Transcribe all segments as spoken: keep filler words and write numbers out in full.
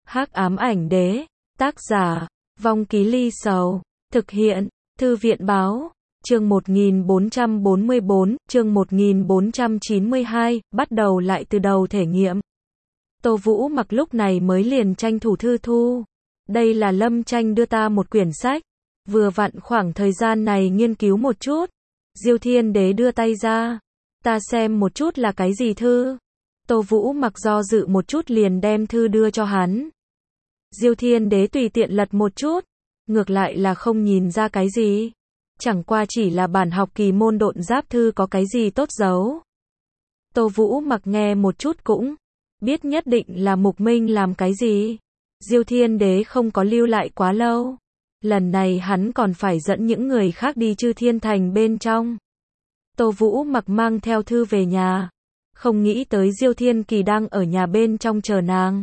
Hắc ám ảnh đế, tác giả, Vong Ký Ly Sầu, thực hiện, Thư viện báo, chương một nghìn bốn trăm bốn mươi bốn, chương một nghìn bốn trăm chín mươi hai, bắt đầu lại từ đầu thể nghiệm. Tô Vũ Mặc lúc này mới liền tranh thủ thư thu. Đây là Lâm Tranh đưa ta một quyển sách, vừa vặn khoảng thời gian này nghiên cứu một chút. Diêu Thiên Đế đưa tay ra, ta xem một chút là cái gì thư. Tô Vũ Mặc do dự một chút liền đem thư đưa cho hắn. Diêu Thiên Đế tùy tiện lật một chút, ngược lại là không nhìn ra cái gì. Chẳng qua chỉ là bản học kỳ môn độn giáp thư có cái gì tốt giấu. Tô Vũ Mặc nghe một chút cũng biết nhất định là Mục Minh làm cái gì. Diêu Thiên Đế không có lưu lại quá lâu. Lần này hắn còn phải dẫn những người khác đi Chư Thiên Thành bên trong. Tô Vũ Mặc mang theo thư về nhà. Không nghĩ tới Diêu Thiên Kỳ đang ở nhà bên trong chờ nàng.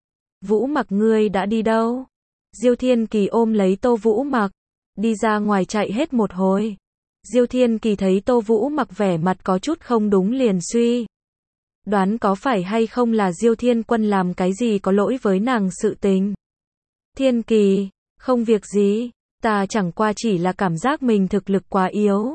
Vũ Mặc ngươi đã đi đâu? Diêu Thiên Kỳ ôm lấy Tô Vũ Mặc, đi ra ngoài chạy hết một hồi. Diêu Thiên Kỳ thấy Tô Vũ Mặc vẻ mặt có chút không đúng liền suy đoán có phải hay không là Diêu Thiên Quân làm cái gì có lỗi với nàng sự tình. Thiên Kỳ, không việc gì, ta chẳng qua chỉ là cảm giác mình thực lực quá yếu.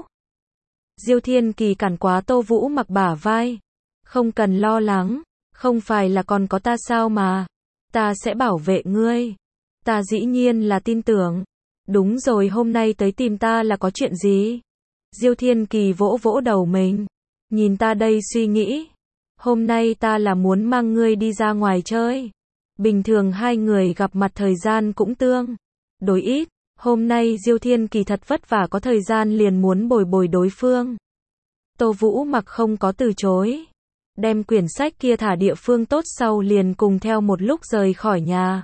Diêu Thiên Kỳ cản quá Tô Vũ Mặc bả vai. Không cần lo lắng, không phải là còn có ta sao mà. Ta sẽ bảo vệ ngươi. Ta dĩ nhiên là tin tưởng. Đúng rồi, hôm nay tới tìm ta là có chuyện gì? Diêu Thiên Kỳ vỗ vỗ đầu mình. Nhìn ta đây suy nghĩ. Hôm nay ta là muốn mang ngươi đi ra ngoài chơi. Bình thường hai người gặp mặt thời gian cũng tương đối ít. Hôm nay Diêu Thiên Kỳ thật vất vả có thời gian liền muốn bồi bồi đối phương. Tô Vũ Mặc không có từ chối. Đem quyển sách kia thả địa phương tốt sau liền cùng theo một lúc rời khỏi nhà.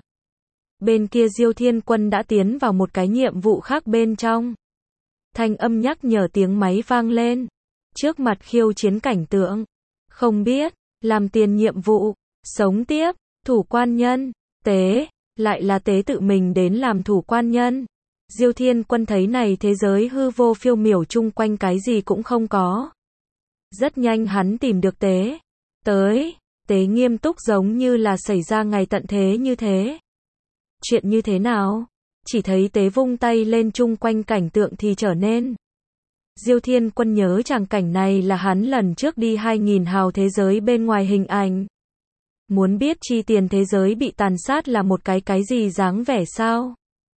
Bên kia Diêu Thiên Quân đã tiến vào một cái nhiệm vụ khác bên trong. Thanh âm nhắc nhở tiếng máy vang lên. Trước mặt khiêu chiến cảnh tượng. Không biết, làm tiền nhiệm vụ, sống tiếp, thủ quan nhân, tế, lại là tế tự mình đến làm thủ quan nhân. Diêu Thiên Quân thấy này thế giới hư vô phiêu miểu chung quanh cái gì cũng không có. Rất nhanh hắn tìm được tế. Tới, tế nghiêm túc giống như là xảy ra ngày tận thế như thế. Chuyện như thế nào? Chỉ thấy tế vung tay lên chung quanh cảnh tượng thì trở nên. Diêu Thiên Quân nhớ tràng cảnh này là hắn lần trước đi hai nghìn hào thế giới bên ngoài hình ảnh. Muốn biết chi tiền thế giới bị tàn sát là một cái cái gì dáng vẻ sao?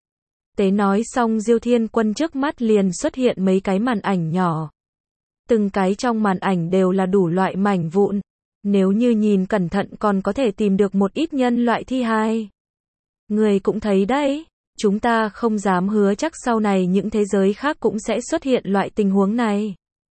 Tế nói xong Diêu Thiên Quân trước mắt liền xuất hiện mấy cái màn ảnh nhỏ. Từng cái trong màn ảnh đều là đủ loại mảnh vụn. Nếu như nhìn cẩn thận còn có thể tìm được một ít nhân loại thi hài. Người cũng thấy đấy, chúng ta không dám hứa chắc sau này những thế giới khác cũng sẽ xuất hiện loại tình huống này.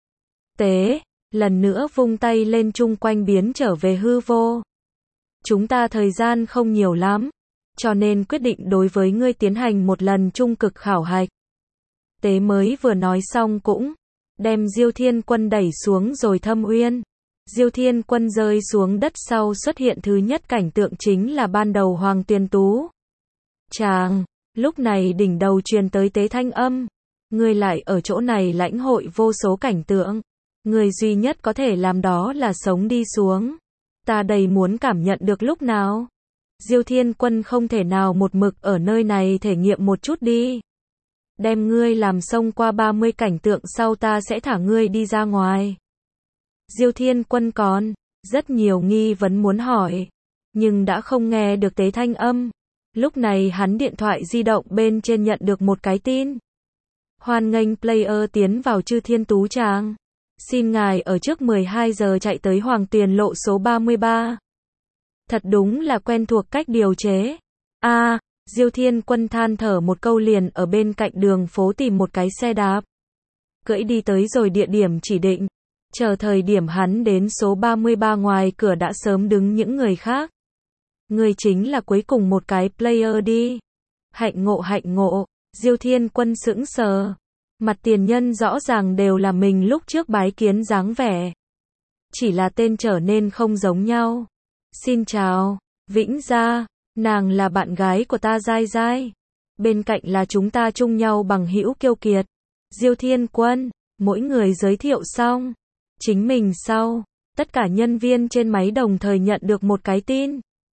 Tế, lần nữa vung tay lên chung quanh biến trở về hư vô. Chúng ta thời gian không nhiều lắm, cho nên quyết định đối với ngươi tiến hành một lần trung cực khảo hạch. Tế mới vừa nói xong cũng đem Diêu Thiên Quân đẩy xuống rồi thâm uyên. Diêu Thiên Quân rơi xuống đất sau xuất hiện thứ nhất cảnh tượng chính là ban đầu Hoàng Tuyền Tú. Chàng, lúc này đỉnh đầu truyền tới tế thanh âm. Ngươi lại ở chỗ này lãnh hội vô số cảnh tượng. Người duy nhất có thể làm đó là sống đi xuống. Ta đầy muốn cảm nhận được lúc nào. Diêu Thiên Quân không thể nào một mực ở nơi này thể nghiệm một chút đi. Đem ngươi làm xông qua ba mươi cảnh tượng sau ta sẽ thả ngươi đi ra ngoài. Diêu Thiên Quân còn rất nhiều nghi vấn muốn hỏi, nhưng đã không nghe được tế thanh âm. Lúc này hắn điện thoại di động bên trên nhận được một cái tin. Hoan nghênh player tiến vào Chư Thiên Tú Tràng. Xin ngài ở trước mười hai giờ chạy tới Hoàng Tuyền lộ số ba mươi ba. Thật đúng là quen thuộc cách điều chế. A, à, Diêu Thiên Quân than thở một câu liền ở bên cạnh đường phố tìm một cái xe đạp. Cưỡi đi tới rồi địa điểm chỉ định. Chờ thời điểm hắn đến số ba mươi ba ngoài cửa đã sớm đứng những người khác. Người chính là cuối cùng một cái player đi. Hạnh ngộ hạnh ngộ, Diêu Thiên Quân sững sờ. Mặt tiền nhân rõ ràng đều là mình lúc trước bái kiến dáng vẻ. Chỉ là tên trở nên không giống nhau. Xin chào, Vĩnh Gia, nàng là bạn gái của ta Giai Giai. Bên cạnh là chúng ta chung nhau bằng hữu Kiêu Kiệt. Diêu Thiên Quân, mỗi người giới thiệu xong. Chính mình sau, tất cả nhân viên trên máy đồng thời nhận được một cái tin.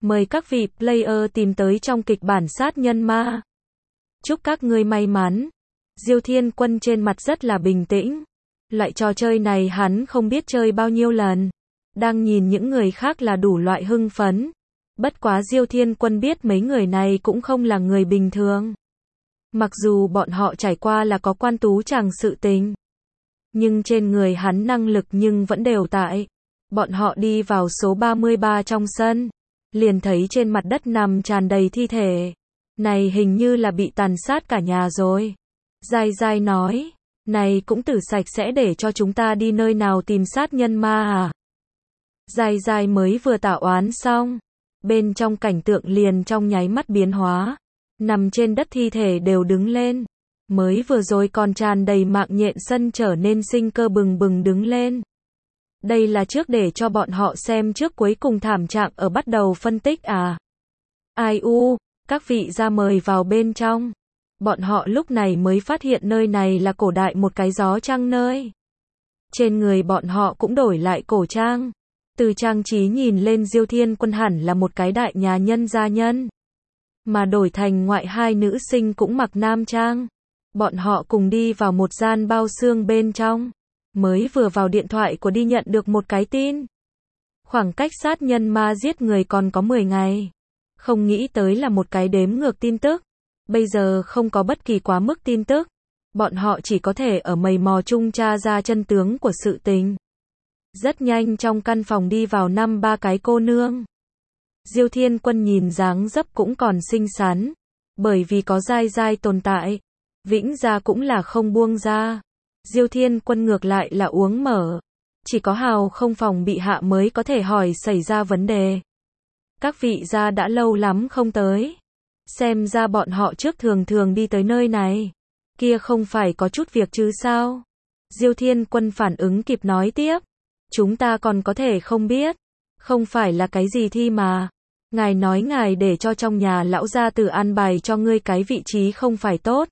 Mời các vị player tìm tới trong kịch bản sát nhân ma. Chúc các ngươi may mắn. Diêu Thiên Quân trên mặt rất là bình tĩnh. Loại trò chơi này hắn không biết chơi bao nhiêu lần. Đang nhìn những người khác là đủ loại hưng phấn. Bất quá Diêu Thiên Quân biết mấy người này cũng không là người bình thường. Mặc dù bọn họ trải qua là có quan tú chàng sự tình. Nhưng trên người hắn năng lực nhưng vẫn đều tại. Bọn họ đi vào số ba mươi ba trong sân. Liền thấy trên mặt đất nằm tràn đầy thi thể. Này hình như là bị tàn sát cả nhà rồi. Giai Giai nói. Này cũng tử sạch sẽ để cho chúng ta đi nơi nào tìm sát nhân ma à? Giai Giai mới vừa tạ oán xong. Bên trong cảnh tượng liền trong nháy mắt biến hóa. Nằm trên đất thi thể đều đứng lên. Mới vừa rồi còn tràn đầy mạng nhện sân trở nên sinh cơ bừng bừng đứng lên. Đây là trước để cho bọn họ xem trước cuối cùng thảm trạng ở bắt đầu phân tích à. Ai u, các vị ra mời vào bên trong. Bọn họ lúc này mới phát hiện nơi này là cổ đại một cái gió trăng nơi. Trên người bọn họ cũng đổi lại cổ trang. Từ trang trí nhìn lên Diêu Thiên Quân hẳn là một cái đại nhà nhân gia nhân. Mà đổi thành ngoại hai nữ sinh cũng mặc nam trang. Bọn họ cùng đi vào một gian bao xương bên trong. Mới vừa vào điện thoại của đi nhận được một cái tin. Khoảng cách sát nhân ma giết người còn có mười ngày. Không nghĩ tới là một cái đếm ngược tin tức. Bây giờ không có bất kỳ quá mức tin tức. Bọn họ chỉ có thể ở mày mò chung tra ra chân tướng của sự tình. Rất nhanh trong căn phòng đi vào năm ba cái cô nương. Diêu Thiên Quân nhìn dáng dấp cũng còn xinh xắn. Bởi vì có Giai Giai tồn tại. Vĩnh gia cũng là không buông ra. Diêu Thiên Quân ngược lại là uống mở. Chỉ có Hào không phòng bị hạ mới có thể hỏi xảy ra vấn đề. Các vị gia đã lâu lắm không tới. Xem ra bọn họ trước thường thường đi tới nơi này. Kia không phải có chút việc chứ sao? Diêu Thiên Quân phản ứng kịp nói tiếp. Chúng ta còn có thể không biết. Không phải là cái gì thi mà. Ngài nói ngài để cho trong nhà lão gia tử an bài cho ngươi cái vị trí không phải tốt.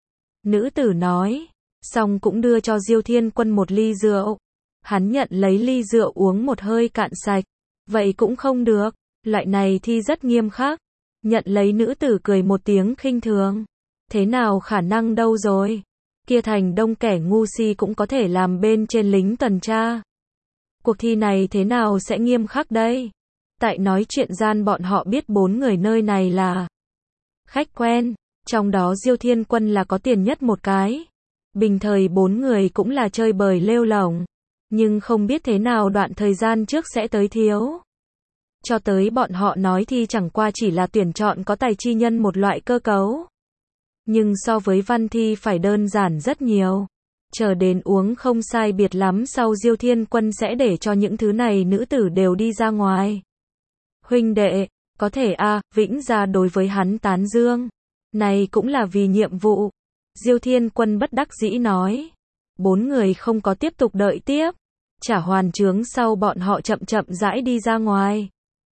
Nữ tử nói. Xong cũng đưa cho Diêu Thiên Quân một ly rượu. Hắn nhận lấy ly rượu uống một hơi cạn sạch. Vậy cũng không được. Loại này thi rất nghiêm khắc. Nhận lấy nữ tử cười một tiếng khinh thường. Thế nào khả năng đâu rồi. Kia thành đông kẻ ngu si cũng có thể làm bên trên lính tuần tra. Cuộc thi này thế nào sẽ nghiêm khắc đây? Tại nói chuyện gian bọn họ biết bốn người nơi này là khách quen. Trong đó Diêu Thiên Quân là có tiền nhất một cái. Bình thời bốn người cũng là chơi bời lêu lổng. Nhưng không biết thế nào đoạn thời gian trước sẽ tới thiếu. Cho tới bọn họ nói thì chẳng qua chỉ là tuyển chọn có tài chi nhân một loại cơ cấu. Nhưng so với văn thi phải đơn giản rất nhiều. Chờ đến uống không sai biệt lắm sau Diêu Thiên Quân sẽ để cho những thứ này nữ tử đều đi ra ngoài. Huynh đệ, có thể a à, Vĩnh gia đối với hắn tán dương. Này cũng là vì nhiệm vụ. Diêu Thiên Quân bất đắc dĩ nói. Bốn người không có tiếp tục đợi tiếp. Trả hoàn chướng sau bọn họ chậm chậm rãi đi ra ngoài.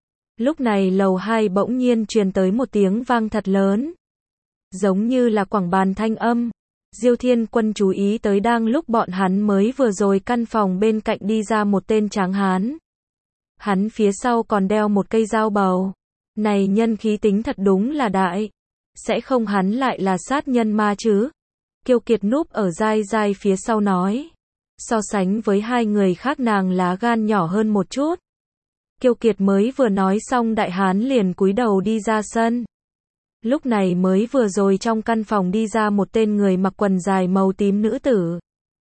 Lúc này lầu hai bỗng nhiên truyền tới một tiếng vang thật lớn. Giống như là quảng bàn thanh âm. Diêu Thiên Quân chú ý tới đang lúc bọn hắn mới vừa rồi căn phòng bên cạnh đi ra một tên tráng hán. Hắn phía sau còn đeo một cây dao bầu. Này nhân khí tính thật đúng là đại. Sẽ không hắn lại là sát nhân ma chứ? Kiều Kiệt núp ở Giai Giai phía sau nói. So sánh với hai người khác nàng lá gan nhỏ hơn một chút. Kiều Kiệt mới vừa nói xong đại hán liền cúi đầu đi ra sân. Lúc này mới vừa rồi trong căn phòng đi ra một tên người mặc quần dài màu tím nữ tử.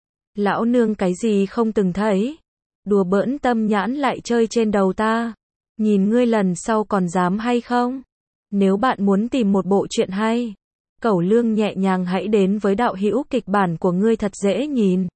Lão nương cái gì không từng thấy. Đùa bỡn tâm nhãn lại chơi trên đầu ta. Nhìn ngươi lần sau còn dám hay không? Nếu bạn muốn tìm một bộ truyện hay, Cẩu Lương nhẹ nhàng hãy đến với đạo hữu kịch bản của ngươi thật dễ nhìn.